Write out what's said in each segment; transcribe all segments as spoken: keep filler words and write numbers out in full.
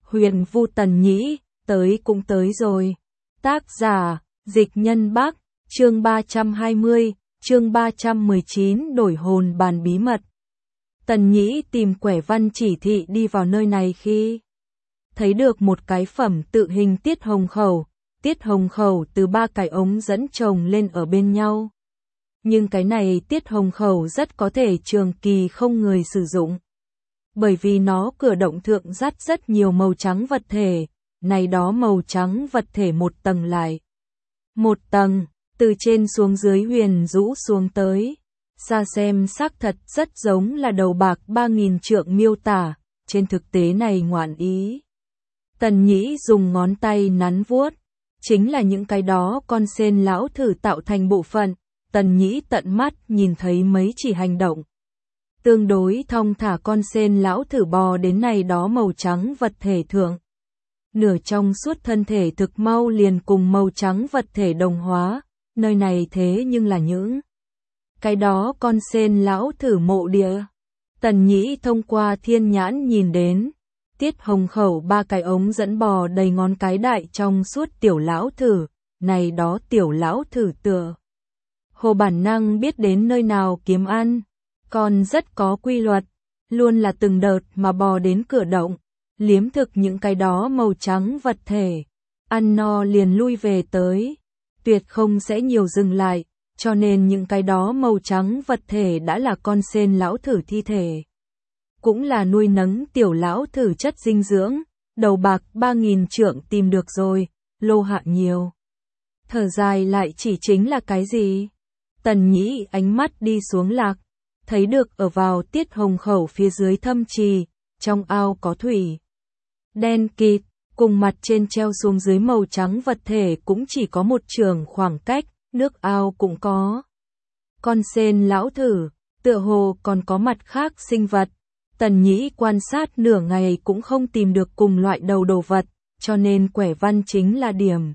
Huyền Vu Tần Nhĩ, tới cũng tới rồi. Tác giả, Dịch Nhân Bắc, chương ba trăm hai mươi, chương ba trăm mười chín đổi hồn bàn bí mật. Tần Nhĩ tìm Quẻ Văn chỉ thị đi vào nơi này khi thấy được một cái phẩm tự hình tiết hồng khẩu, tiết hồng khẩu từ ba cái ống dẫn chồng lên ở bên nhau. Nhưng cái này tiết hồng khẩu rất có thể trường kỳ không người sử dụng. Bởi vì nó cửa động thượng dắt rất nhiều màu trắng vật thể, này đó màu trắng vật thể một tầng lại. Một tầng, từ trên xuống dưới huyền rũ xuống tới. Xa xem xác thật rất giống là đầu bạc ba nghìn trượng miêu tả, trên thực tế này ngoạn ý. Tần Nhĩ dùng ngón tay nắn vuốt, chính là những cái đó con sên lão thử tạo thành bộ phận. Tần Nhĩ tận mắt nhìn thấy mấy chỉ hành động tương đối thong thả con sên lão thử bò đến này đó màu trắng vật thể thượng. Nửa trong suốt thân thể thực mau liền cùng màu trắng vật thể đồng hóa, nơi này thế nhưng là những cái đó con sên lão thử mộ địa. Tần Nhĩ thông qua thiên nhãn nhìn đến, tiết hồng khẩu ba cái ống dẫn bò đầy ngón cái đại trong suốt tiểu lão thử, này đó tiểu lão thử tựa hồ bản năng biết đến nơi nào kiếm ăn, còn rất có quy luật, luôn là từng đợt mà bò đến cửa động, liếm thực những cái đó màu trắng vật thể, ăn no liền lui về tới, tuyệt không sẽ nhiều dừng lại, cho nên những cái đó màu trắng vật thể đã là con sên lão thử thi thể. Cũng là nuôi nấng tiểu lão thử chất dinh dưỡng, đầu bạc ba nghìn trượng tìm được rồi, lô hạ nhiều. Thở dài lại chỉ chính là cái gì? Tần Nhĩ ánh mắt đi xuống lạc, thấy được ở vào tiết hồng khẩu phía dưới thâm trì, trong ao có thủy đen kịt, cùng mặt trên treo xuống dưới màu trắng vật thể cũng chỉ có một trường khoảng cách, nước ao cũng có. Con sên lão thử, tựa hồ còn có mặt khác sinh vật. Tần Nhĩ quan sát nửa ngày cũng không tìm được cùng loại đầu đồ vật, cho nên Quẻ Văn chính là điểm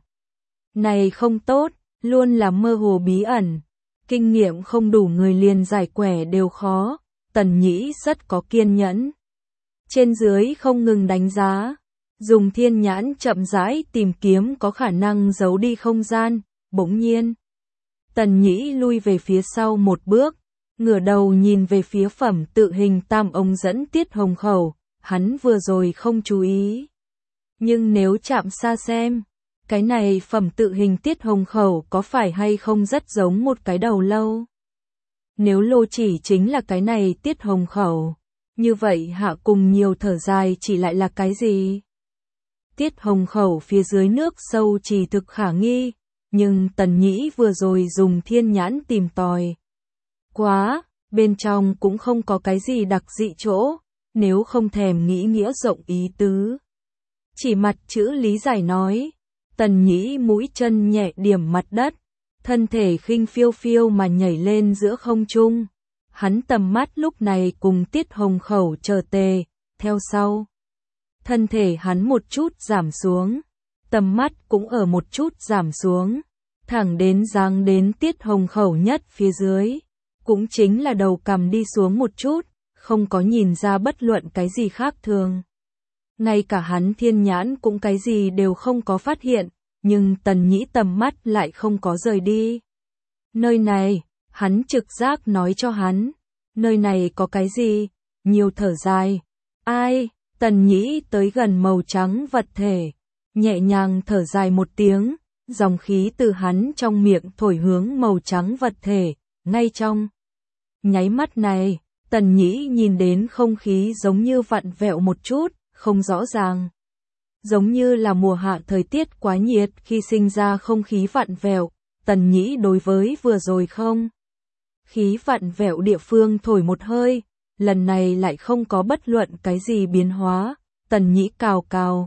này không tốt, luôn là mơ hồ bí ẩn. Kinh nghiệm không đủ người liền giải quẻ đều khó, Tần Nhĩ rất có kiên nhẫn. Trên dưới không ngừng đánh giá, dùng thiên nhãn chậm rãi tìm kiếm có khả năng giấu đi không gian, bỗng nhiên. Tần Nhĩ lui về phía sau một bước, ngửa đầu nhìn về phía phẩm tự hình tam ống dẫn tiết hồng khẩu, hắn vừa rồi không chú ý. Nhưng nếu chạm xa xem, cái này phẩm tự hình tiết hồng khẩu có phải hay không rất giống một cái đầu lâu? Nếu lô chỉ chính là cái này tiết hồng khẩu, như vậy hạ cùng nhiều thở dài chỉ lại là cái gì? Tiết hồng khẩu phía dưới nước sâu chỉ thực khả nghi, nhưng Tần Nhĩ vừa rồi dùng thiên nhãn tìm tòi. Quá, bên trong cũng không có cái gì đặc dị chỗ, nếu không thèm nghĩ nghĩa rộng ý tứ. Chỉ mặt chữ lý giải nói. Tần Nhĩ mũi chân nhẹ điểm mặt đất, thân thể khinh phiêu phiêu mà nhảy lên giữa không trung. Hắn tầm mắt lúc này cùng tiết hồng khẩu chờ tề, theo sau. Thân thể hắn một chút giảm xuống, tầm mắt cũng ở một chút giảm xuống, thẳng đến giáng đến tiết hồng khẩu nhất phía dưới. Cũng chính là đầu cằm đi xuống một chút, không có nhìn ra bất luận cái gì khác thường. Ngay cả hắn thiên nhãn cũng cái gì đều không có phát hiện, nhưng Tần Nhĩ tầm mắt lại không có rời đi. Nơi này, hắn trực giác nói cho hắn, nơi này có cái gì, nhiều thở dài. Ai, Tần Nhĩ tới gần màu trắng vật thể, nhẹ nhàng thở dài một tiếng, dòng khí từ hắn trong miệng thổi hướng màu trắng vật thể, ngay trong nháy mắt này, Tần Nhĩ nhìn đến không khí giống như vặn vẹo một chút, không rõ ràng. Giống như là mùa hạ thời tiết quá nhiệt khi sinh ra không khí vặn vẹo, Tần Nhĩ đối với vừa rồi không. Khí vặn vẹo địa phương thổi một hơi, lần này lại không có bất luận cái gì biến hóa, Tần Nhĩ cào cào.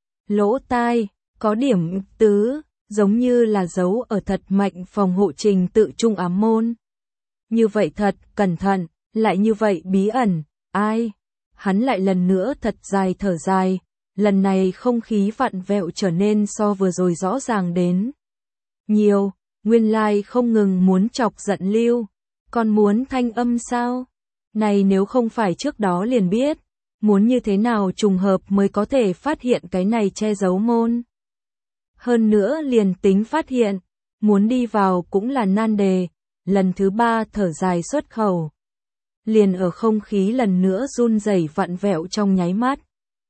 Lỗ tai, có điểm tứ, giống như là dấu ở thật mạnh phòng hộ trình tự trung ám môn. Như vậy thật, cẩn thận, lại như vậy bí ẩn, ai? Hắn lại lần nữa thật dài thở dài, lần này không khí vặn vẹo trở nên so vừa rồi rõ ràng đến. Nhiều, nguyên lai không ngừng muốn chọc giận Lưu, còn muốn thanh âm sao? Này nếu không phải trước đó liền biết, Muốn như thế nào trùng hợp mới có thể phát hiện cái này che giấu môn. Hơn nữa liền tính phát hiện, muốn đi vào cũng là nan đề, lần thứ ba thở dài xuất khẩu. Liền ở không khí lần nữa run rẩy vặn vẹo trong nháy mắt.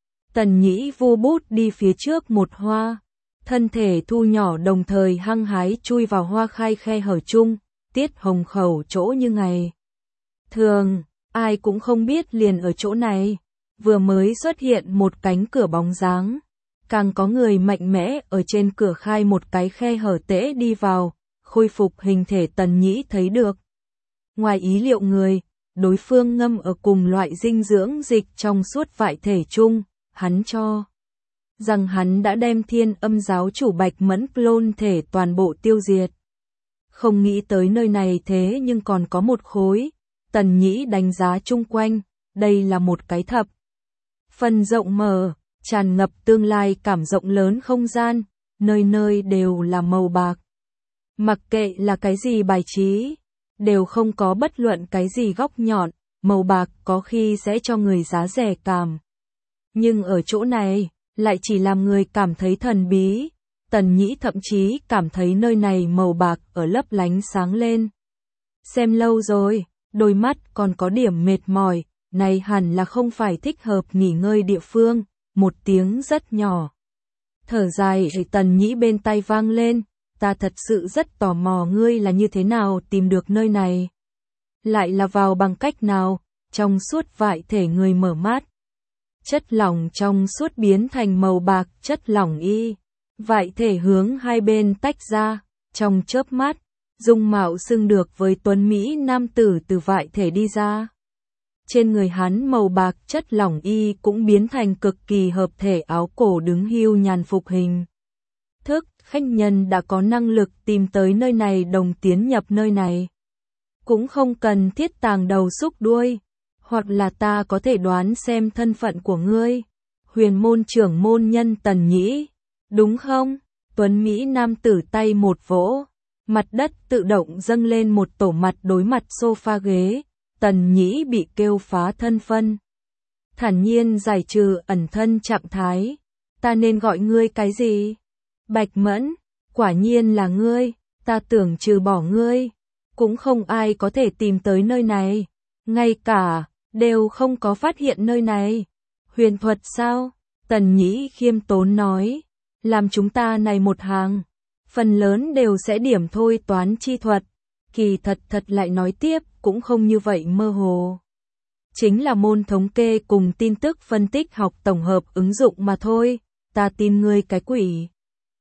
Tần Nhĩ vu bút đi phía trước một hoa, thân thể thu nhỏ đồng thời hăng hái chui vào hoa khai khe hở chung, tiết hồng khẩu chỗ như ngày thường, ai cũng không biết liền ở chỗ này, vừa mới xuất hiện một cánh cửa bóng dáng, càng có người mạnh mẽ ở trên cửa khai một cái khe hở tễ đi vào, khôi phục hình thể Tần Nhĩ thấy được. Ngoài ý liệu người, đối phương ngâm ở cùng loại dinh dưỡng dịch trong suốt vại thể chung, hắn cho rằng hắn đã đem Thiên Âm giáo chủ Bạch Mẫn clone thể toàn bộ tiêu diệt. Không nghĩ tới nơi này thế nhưng còn có một khối, Tần Nhĩ đánh giá chung quanh, đây là một cái thập. Phần rộng mở, tràn ngập tương lai cảm rộng lớn không gian, nơi nơi đều là màu bạc. Mặc kệ là cái gì bài trí, đều không có bất luận cái gì góc nhọn, màu bạc có khi sẽ cho người giá rẻ cảm. Nhưng ở chỗ này, lại chỉ làm người cảm thấy thần bí. Tần Nhĩ thậm chí cảm thấy nơi này màu bạc ở lấp lánh sáng lên. Xem lâu rồi, đôi mắt còn có điểm mệt mỏi, này hẳn là không phải thích hợp nghỉ ngơi địa phương, một tiếng rất nhỏ. Thở dài ở Tần Nhĩ bên tai vang lên, ta thật sự rất tò mò ngươi là như thế nào tìm được nơi này. Lại là vào bằng cách nào, trong suốt vại thể người mở mắt. Chất lỏng trong suốt biến thành màu bạc chất lỏng y. Vại thể hướng hai bên tách ra, trong chớp mắt, dung mạo xưng được với tuấn Mỹ nam tử từ vại thể đi ra. Trên người hắn màu bạc chất lỏng y cũng biến thành cực kỳ hợp thể áo cổ đứng hưu nhàn phục hình. Thức, khách nhân đã có năng lực tìm tới nơi này đồng tiến nhập nơi này. Cũng không cần thiết tàng đầu xúc đuôi, hoặc là ta có thể đoán xem thân phận của ngươi. Huyền môn trưởng môn nhân Tần Nhĩ. Đúng không? Tuấn Mỹ nam tử tay một vỗ, mặt đất tự động dâng lên một tổ mặt đối mặt sofa ghế, Tần Nhĩ bị kêu phá thân phân. Thản nhiên giải trừ ẩn thân trạng thái, ta nên gọi ngươi cái gì? Bạch Mẫn, quả nhiên là ngươi, ta tưởng trừ bỏ ngươi, cũng không ai có thể tìm tới nơi này, ngay cả, đều không có phát hiện nơi này. Huyền thuật sao? Tần Nhĩ khiêm tốn nói. Làm chúng ta này một hàng, phần lớn đều sẽ điểm thôi toán chi thuật, kỳ thật thật lại nói tiếp cũng không như vậy mơ hồ. Chính là môn thống kê cùng tin tức phân tích học tổng hợp ứng dụng mà thôi, ta tin ngươi cái quỷ.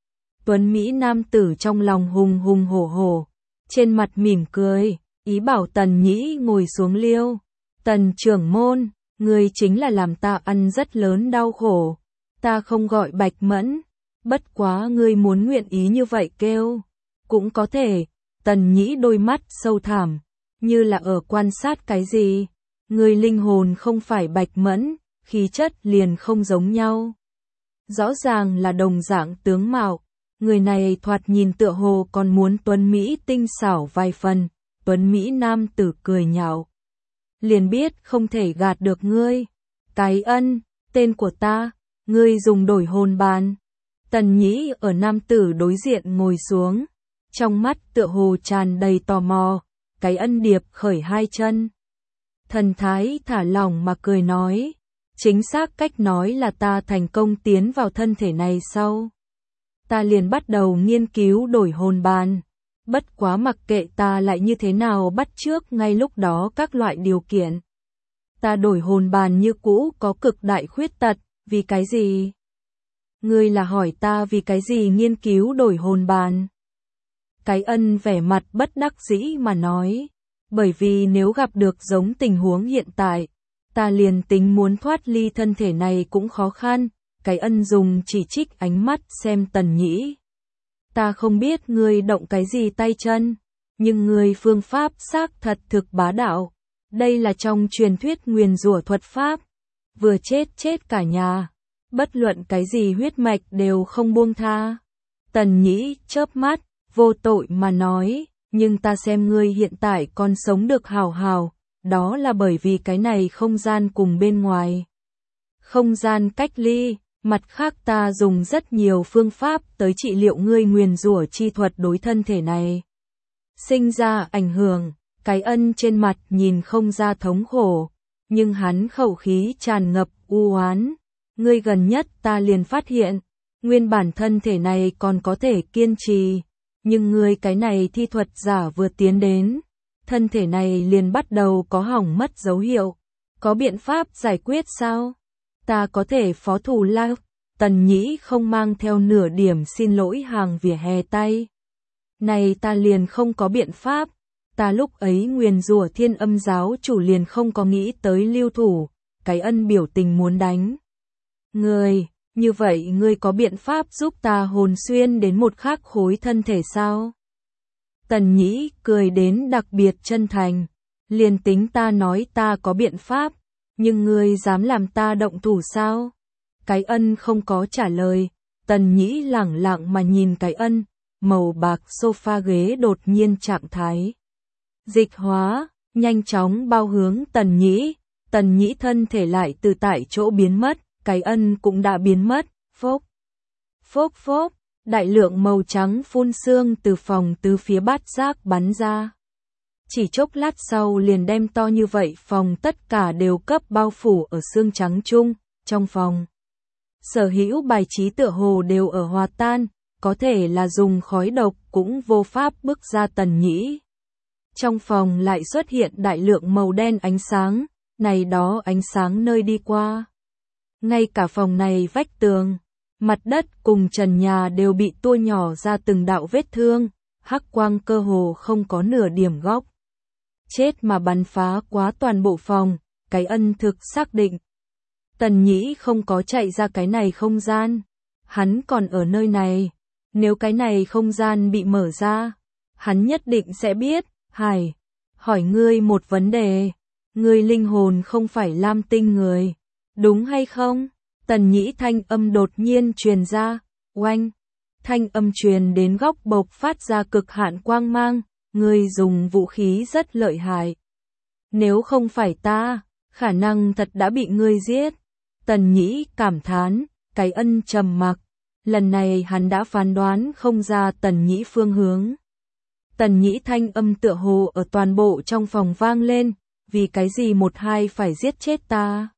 Tuấn Mỹ nam tử trong lòng hùng hùng hổ hổ, trên mặt mỉm cười, ý bảo Tần Nhĩ ngồi xuống liêu. Tần trưởng môn, ngươi chính là làm ta ăn rất lớn đau khổ, ta không gọi Bạch Mẫn. Bất quá ngươi muốn nguyện ý như vậy kêu, cũng có thể. Tần Nhĩ đôi mắt sâu thẳm, như là ở quan sát cái gì. Ngươi linh hồn không phải Bạch Mẫn, khí chất liền không giống nhau. Rõ ràng là đồng dạng tướng mạo, người này thoạt nhìn tựa hồ còn muốn tuấn Mỹ tinh xảo vài phần. Tuấn Mỹ nam tử cười nhạo, liền biết không thể gạt được ngươi. Cái ân, tên của ta, ngươi dùng đổi hồn bàn. Tần Nhĩ ở nam tử đối diện ngồi xuống, trong mắt tựa hồ tràn đầy tò mò, cái ân điệp khởi hai chân. Thần thái thả lỏng mà cười nói, chính xác cách nói là ta thành công tiến vào thân thể này sau. Ta liền bắt đầu nghiên cứu đổi hồn bàn, bất quá mặc kệ ta lại như thế nào bắt chước ngay lúc đó các loại điều kiện. Ta đổi hồn bàn như cũ có cực đại khuyết tật, vì cái gì? Ngươi là hỏi ta vì cái gì nghiên cứu đổi hồn bàn? Cái ân vẻ mặt bất đắc dĩ mà nói, bởi vì nếu gặp được giống tình huống hiện tại, ta liền tính muốn thoát ly thân thể này cũng khó khăn. Cái ân dùng chỉ trích ánh mắt xem Tần Nhĩ. Ta không biết ngươi động cái gì tay chân, nhưng ngươi phương pháp xác thật thực bá đạo. Đây là trong truyền thuyết nguyền rủa thuật pháp, vừa chết chết cả nhà. Bất luận cái gì huyết mạch đều không buông tha. Tần Nhĩ chớp mắt, vô tội mà nói, nhưng ta xem ngươi hiện tại còn sống được hào hào, đó là bởi vì cái này không gian cùng bên ngoài. không gian cách ly, mặt khác ta dùng rất nhiều phương pháp tới trị liệu ngươi nguyền rủa chi thuật đối thân thể này. Sinh ra ảnh hưởng, cái ân trên mặt nhìn không ra thống khổ, nhưng hắn khẩu khí tràn ngập u oán. Ngươi gần nhất ta liền phát hiện, nguyên bản thân thể này còn có thể kiên trì, nhưng ngươi cái này thi thuật giả vừa tiến đến, thân thể này liền bắt đầu có hỏng mất dấu hiệu. Có biện pháp giải quyết sao? Ta có thể phó thủ lao. Tần Nhĩ không mang theo nửa điểm xin lỗi hàng vỉa hè tay. Này ta liền không có biện pháp. Ta lúc ấy nguyền rủa Thiên Âm giáo chủ liền không có nghĩ tới lưu thủ, cái ân biểu tình muốn đánh. Ngươi, như vậy ngươi có biện pháp giúp ta hồn xuyên đến một khác khối thân thể sao? Tần Nhĩ cười đến đặc biệt chân thành, liền tính ta nói ta có biện pháp, nhưng ngươi dám làm ta động thủ sao? Cái ân không có trả lời, Tần Nhĩ lẳng lặng mà nhìn cái ân, màu bạc sofa ghế đột nhiên trạng thái. Dịch hóa, nhanh chóng bao hướng Tần Nhĩ, Tần Nhĩ thân thể lại từ tại chỗ biến mất, cái ân cũng đã biến mất, phốc, phốc phốc, đại lượng màu trắng phun sương từ phòng tứ phía bát giác bắn ra. Chỉ chốc lát sau liền đem to như vậy phòng tất cả đều cấp bao phủ ở sương trắng chung, trong phòng. Sở hữu bài trí tựa hồ đều ở hòa tan, có thể là dùng khói độc cũng vô pháp bức ra Tần Nhĩ. Trong phòng lại xuất hiện đại lượng màu đen ánh sáng, này đó ánh sáng nơi đi qua. Ngay cả phòng này vách tường, mặt đất cùng trần nhà đều bị tua nhỏ ra từng đạo vết thương, hắc quang cơ hồ không có nửa điểm góc. Chết mà bắn phá quá toàn bộ phòng, cái ân thực xác định. Tần Nhĩ không có chạy ra cái này không gian, hắn còn ở nơi này, nếu cái này không gian bị mở ra, hắn nhất định sẽ biết. Hải, hỏi ngươi một vấn đề, ngươi linh hồn không phải lam tinh người, đúng hay không? Tần Nhĩ thanh âm đột nhiên truyền ra, oanh, thanh âm truyền đến góc bộc phát ra cực hạn quang mang, ngươi dùng vũ khí rất lợi hại. Nếu không phải ta, khả năng thật đã bị ngươi giết. Tần Nhĩ cảm thán, cái ân trầm mặc, lần này hắn đã phán đoán không ra Tần Nhĩ phương hướng. Tần Nhĩ thanh âm tựa hồ ở toàn bộ trong phòng vang lên, vì cái gì một hai phải giết chết ta?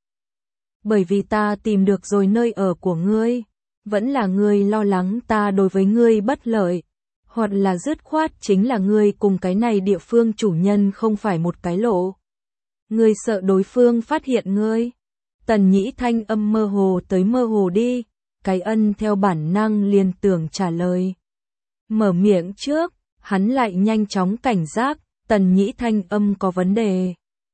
Bởi vì ta tìm được rồi nơi ở của ngươi, vẫn là ngươi lo lắng ta đối với ngươi bất lợi, hoặc là dứt khoát chính là ngươi cùng cái này địa phương chủ nhân không phải một cái lộ. Ngươi sợ đối phương phát hiện ngươi. Tần Nhĩ thanh âm mơ hồ tới mơ hồ đi, cái ân theo bản năng liền tưởng trả lời. Mở miệng trước, hắn lại nhanh chóng cảnh giác, Tần Nhĩ thanh âm có vấn đề.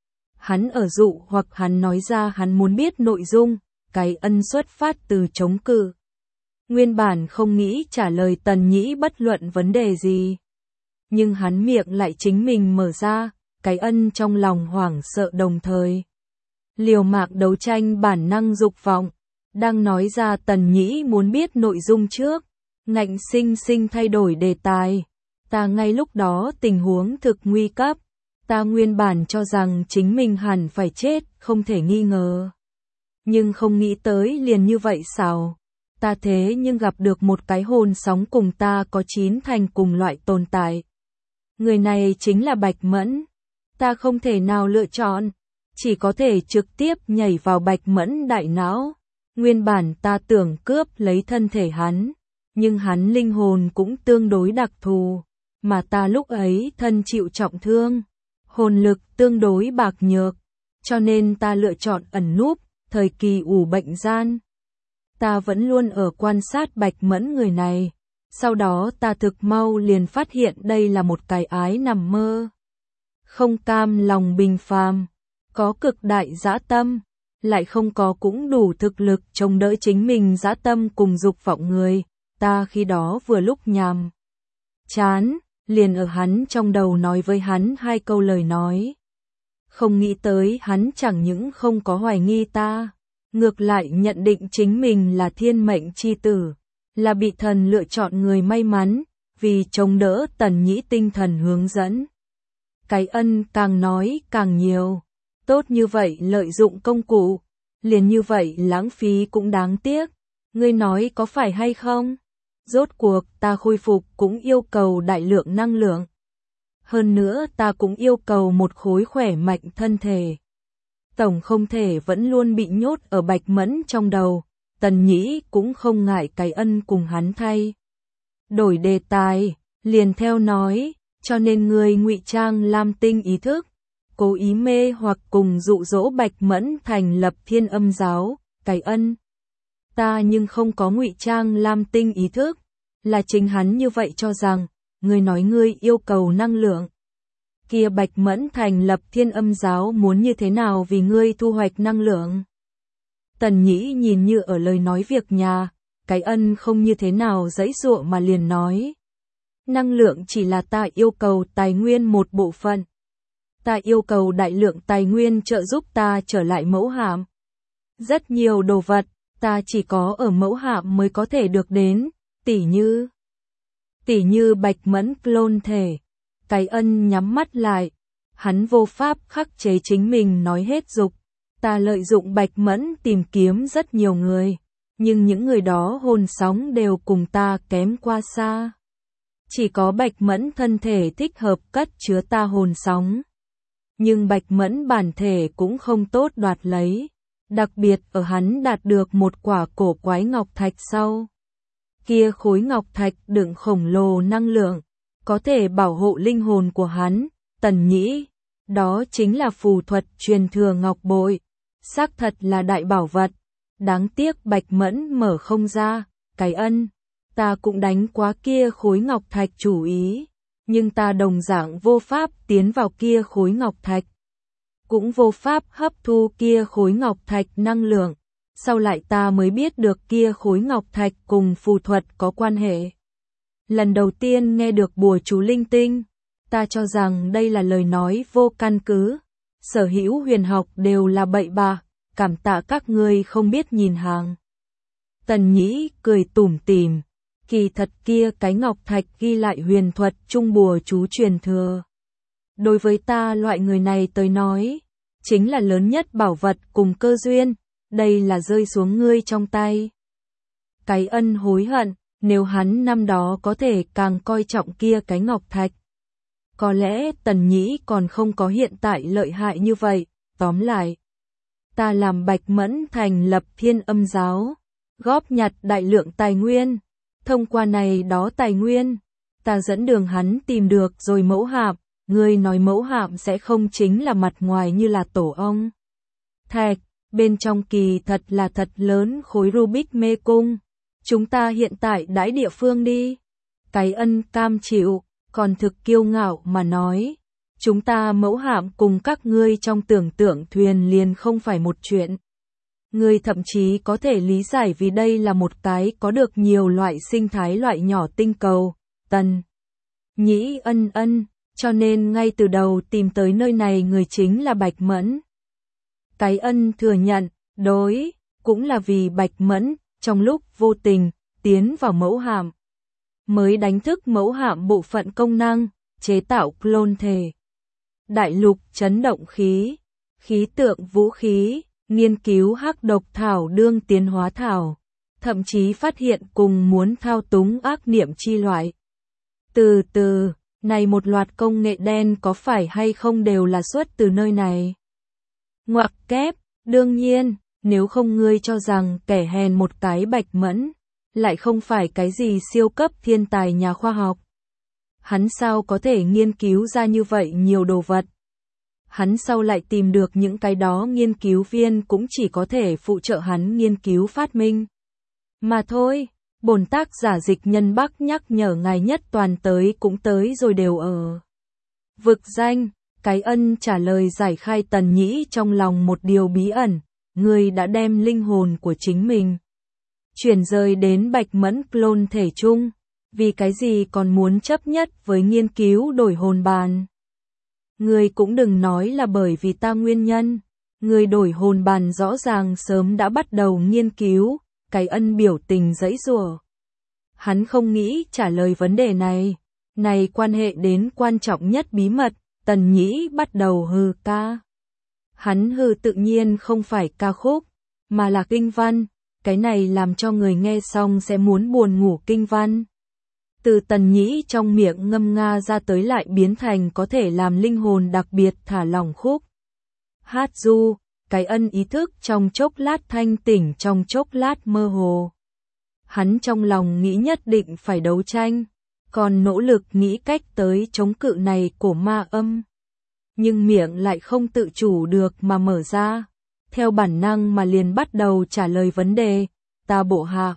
Hắn ở dụ hoặc hắn nói ra hắn muốn biết nội dung, cái ân xuất phát từ chống cự. Nguyên bản không nghĩ trả lời Tần Nhĩ bất luận vấn đề gì. Nhưng hắn miệng lại chính mình mở ra, cái ân trong lòng hoảng sợ đồng thời. Liều mạng đấu tranh bản năng dục vọng, đang nói ra Tần Nhĩ muốn biết nội dung trước, ngạnh sinh sinh thay đổi đề tài. Ta ngay lúc đó tình huống thực nguy cấp, ta nguyên bản cho rằng chính mình hẳn phải chết, không thể nghi ngờ. Nhưng không nghĩ tới liền như vậy sao? Ta thế nhưng gặp được một cái hồn sóng cùng ta có chín thành cùng loại tồn tại. Người này chính là Bạch Mẫn. Ta không thể nào lựa chọn, chỉ có thể trực tiếp nhảy vào Bạch Mẫn đại não. Nguyên bản ta tưởng cướp lấy thân thể hắn, nhưng hắn linh hồn cũng tương đối đặc thù, mà ta lúc ấy thân chịu trọng thương, hồn lực tương đối bạc nhược, cho nên ta lựa chọn ẩn núp, thời kỳ ủ bệnh gian. Ta vẫn luôn ở quan sát Bạch Mẫn người này, sau đó ta thực mau liền phát hiện đây là một cái ái nằm mơ. Không cam lòng bình phàm, có cực đại dã tâm, lại không có cũng đủ thực lực chống đỡ chính mình dã tâm cùng dục vọng người, ta khi đó vừa lúc nhàm chán, liền ở hắn trong đầu nói với hắn hai câu lời nói. Không nghĩ tới hắn chẳng những không có hoài nghi ta, ngược lại nhận định chính mình là thiên mệnh chi tử, là bị thần lựa chọn người may mắn, vì chống đỡ Tần Nhĩ tinh thần hướng dẫn. Cái ân càng nói càng nhiều, tốt như vậy lợi dụng công cụ, liền như vậy lãng phí cũng đáng tiếc, ngươi nói có phải hay không? Rốt cuộc ta khôi phục cũng yêu cầu đại lượng năng lượng. Hơn nữa ta cũng yêu cầu một khối khỏe mạnh thân thể. Tổng không thể vẫn luôn bị nhốt ở Bạch Mẫn trong đầu, Tần Nhĩ cũng không ngại cái ân cùng hắn thay. Đổi đề tài, liền theo nói, cho nên ngươi ngụy trang Lam Tinh ý thức, cố ý mê hoặc cùng dụ dỗ Bạch Mẫn thành lập Thiên Âm giáo, cái ân. Ta nhưng không có ngụy trang Lam Tinh ý thức, là chính hắn như vậy cho rằng, ngươi nói ngươi yêu cầu năng lượng. Kia Bạch Mẫn thành lập Thiên Âm giáo muốn như thế nào vì ngươi thu hoạch năng lượng? Tần Nhĩ nhìn như ở lời nói việc nhà, cái ân không như thế nào giãy giụa mà liền nói. Năng lượng chỉ là ta yêu cầu tài nguyên một bộ phận. Ta yêu cầu đại lượng tài nguyên trợ giúp ta trở lại mẫu hạm. Rất nhiều đồ vật, ta chỉ có ở mẫu hạm mới có thể được đến, tỉ như... Tỉ như Bạch Mẫn clone thể. Cái ân nhắm mắt lại, hắn vô pháp khắc chế chính mình nói hết dục. Ta lợi dụng Bạch Mẫn tìm kiếm rất nhiều người, nhưng những người đó hồn sóng đều cùng ta kém qua xa. Chỉ có Bạch Mẫn thân thể thích hợp cất chứa ta hồn sóng. Nhưng Bạch Mẫn bản thể cũng không tốt đoạt lấy, đặc biệt ở hắn đạt được một quả cổ quái ngọc thạch sau. Kia khối ngọc thạch đựng khổng lồ năng lượng, có thể bảo hộ linh hồn của hắn, Tần Nhĩ. Đó chính là phù thuật truyền thừa ngọc bội, xác thật là đại bảo vật. Đáng tiếc Bạch Mẫn mở không ra, cái ân. Ta cũng đánh quá kia khối ngọc thạch chủ ý, nhưng ta đồng dạng vô pháp tiến vào kia khối ngọc thạch. Cũng vô pháp hấp thu kia khối ngọc thạch năng lượng. Sau lại ta mới biết được kia khối ngọc thạch cùng phù thuật có quan hệ. Lần đầu tiên nghe được bùa chú linh tinh, ta cho rằng đây là lời nói vô căn cứ. Sở hữu huyền học đều là bậy bạ, cảm tạ các ngươi không biết nhìn hàng. Tần Nhĩ cười tủm tỉm, kỳ thật kia cái ngọc thạch ghi lại huyền thuật trung bùa chú truyền thừa. Đối với ta loại người này tới nói, chính là lớn nhất bảo vật cùng cơ duyên, đây là rơi xuống ngươi trong tay. Cái ân hối hận, nếu hắn năm đó có thể càng coi trọng kia cái ngọc thạch. Có lẽ Tần Nhĩ còn không có hiện tại lợi hại như vậy, tóm lại. Ta làm Bạch Mẫn thành lập Thiên Âm giáo, góp nhặt đại lượng tài nguyên. Thông qua này đó tài nguyên, ta dẫn đường hắn tìm được rồi mẫu hạm. Ngươi nói mẫu hạm sẽ không chính là mặt ngoài như là tổ ong thạch, bên trong kỳ thật là thật lớn khối Rubik mê cung. Chúng ta hiện tại đãi địa phương đi. Cái ân cam chịu, còn thực kiêu ngạo mà nói. Chúng ta mẫu hạm cùng các ngươi trong tưởng tượng thuyền liền không phải một chuyện. Ngươi thậm chí có thể lý giải vì đây là một cái có được nhiều loại sinh thái loại nhỏ tinh cầu. Tần Nhĩ ân ân, cho nên ngay từ đầu tìm tới nơi này người chính là Bạch Mẫn. Cái ân thừa nhận, đối, cũng là vì Bạch Mẫn, trong lúc vô tình, tiến vào mẫu hạm. Mới đánh thức mẫu hạm bộ phận công năng, chế tạo clone thể. Đại lục chấn động khí, khí tượng vũ khí, nghiên cứu hắc độc thảo đương tiến hóa thảo, thậm chí phát hiện cùng muốn thao túng ác niệm chi loại. Từ từ, này một loạt công nghệ đen có phải hay không đều là xuất từ nơi này? Ngoặc kép, đương nhiên, nếu không ngươi cho rằng kẻ hèn một cái Bạch Mẫn, lại không phải cái gì siêu cấp thiên tài nhà khoa học. Hắn sao có thể nghiên cứu ra như vậy nhiều đồ vật? Hắn sau lại tìm được những cái đó nghiên cứu viên cũng chỉ có thể phụ trợ hắn nghiên cứu phát minh. Mà thôi, bổn tác giả Dịch Nhân Bắc nhắc nhở ngài nhất toàn tới cũng tới rồi đều ở. Vực danh, cái ân trả lời giải khai Tần Nhĩ trong lòng một điều bí ẩn, người đã đem linh hồn của chính mình chuyển rời đến Bạch Mẫn clone thể chung, vì cái gì còn muốn chấp nhất với nghiên cứu đổi hồn bàn. Người cũng đừng nói là bởi vì ta nguyên nhân, người đổi hồn bàn rõ ràng sớm đã bắt đầu nghiên cứu, cái ân biểu tình giãy giụa. Hắn không nghĩ trả lời vấn đề này, này quan hệ đến quan trọng nhất bí mật, Tần Nhĩ bắt đầu hừ ca. Hắn hừ tự nhiên không phải ca khúc, mà là kinh văn, cái này làm cho người nghe xong sẽ muốn buồn ngủ kinh văn. Từ Tần Nhĩ trong miệng ngâm nga ra tới lại biến thành có thể làm linh hồn đặc biệt thả lỏng khúc. Hát du, cái ân ý thức trong chốc lát thanh tỉnh trong chốc lát mơ hồ. Hắn trong lòng nghĩ nhất định phải đấu tranh, còn nỗ lực nghĩ cách tới chống cự này của ma âm. Nhưng miệng lại không tự chủ được mà mở ra, theo bản năng mà liền bắt đầu trả lời vấn đề, ta bộ hạ.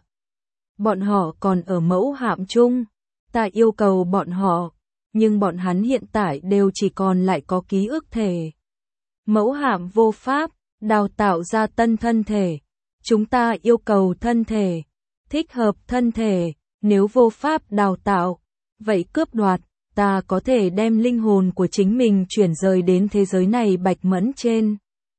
Bọn họ còn ở mẫu hạm chung, ta yêu cầu bọn họ, nhưng bọn hắn hiện tại đều chỉ còn lại có ký ức thể. Mẫu hạm vô pháp, đào tạo ra tân thân thể. Chúng ta yêu cầu thân thể, thích hợp thân thể, nếu vô pháp đào tạo, vậy cướp đoạt, ta có thể đem linh hồn của chính mình chuyển rời đến thế giới này Bạch Mẫn trên.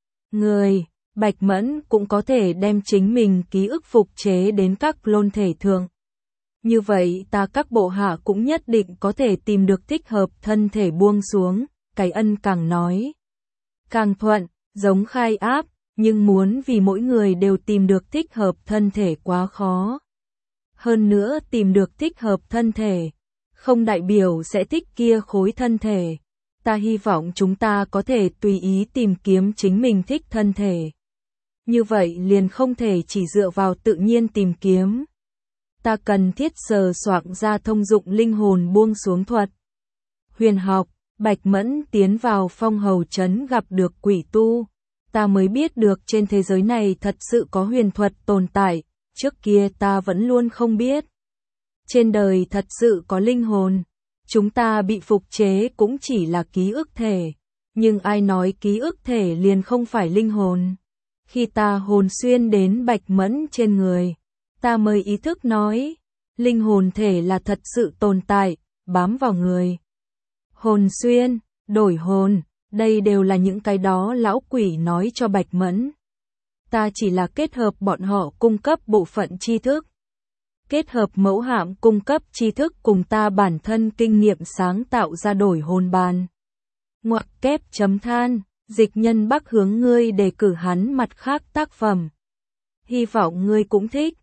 Người, Bạch Mẫn cũng có thể đem chính mình ký ức phục chế đến các clone thể thượng. Như vậy ta các bộ hạ cũng nhất định có thể tìm được thích hợp thân thể buông xuống, cái ân càng nói. Càng thuận, giống khai áp, nhưng muốn vì mỗi người đều tìm được thích hợp thân thể quá khó. Hơn nữa tìm được thích hợp thân thể, không đại biểu sẽ thích kia khối thân thể. Ta hy vọng chúng ta có thể tùy ý tìm kiếm chính mình thích thân thể. Như vậy liền không thể chỉ dựa vào tự nhiên tìm kiếm. Ta cần thiết sờ soạn ra thông dụng linh hồn buông xuống thuật. Huyền học, Bạch Mẫn tiến vào Phong Hầu Trấn gặp được quỷ tu. Ta mới biết được trên thế giới này thật sự có huyền thuật tồn tại, trước kia ta vẫn luôn không biết. Trên đời thật sự có linh hồn, chúng ta bị phục chế cũng chỉ là ký ức thể, nhưng ai nói ký ức thể liền không phải linh hồn. Khi ta hồn xuyên đến Bạch Mẫn trên người, ta mới ý thức nói, linh hồn thể là thật sự tồn tại, bám vào người. Hồn xuyên, đổi hồn, đây đều là những cái đó lão quỷ nói cho Bạch Mẫn. Ta chỉ là kết hợp bọn họ cung cấp bộ phận tri thức. Kết hợp mẫu hạm cung cấp tri thức cùng ta bản thân kinh nghiệm sáng tạo ra đổi hồn bàn. Ngoặc kép chấm than, dịch nhân Bắc hướng ngươi đề cử hắn mặt khác tác phẩm. Hy vọng ngươi cũng thích.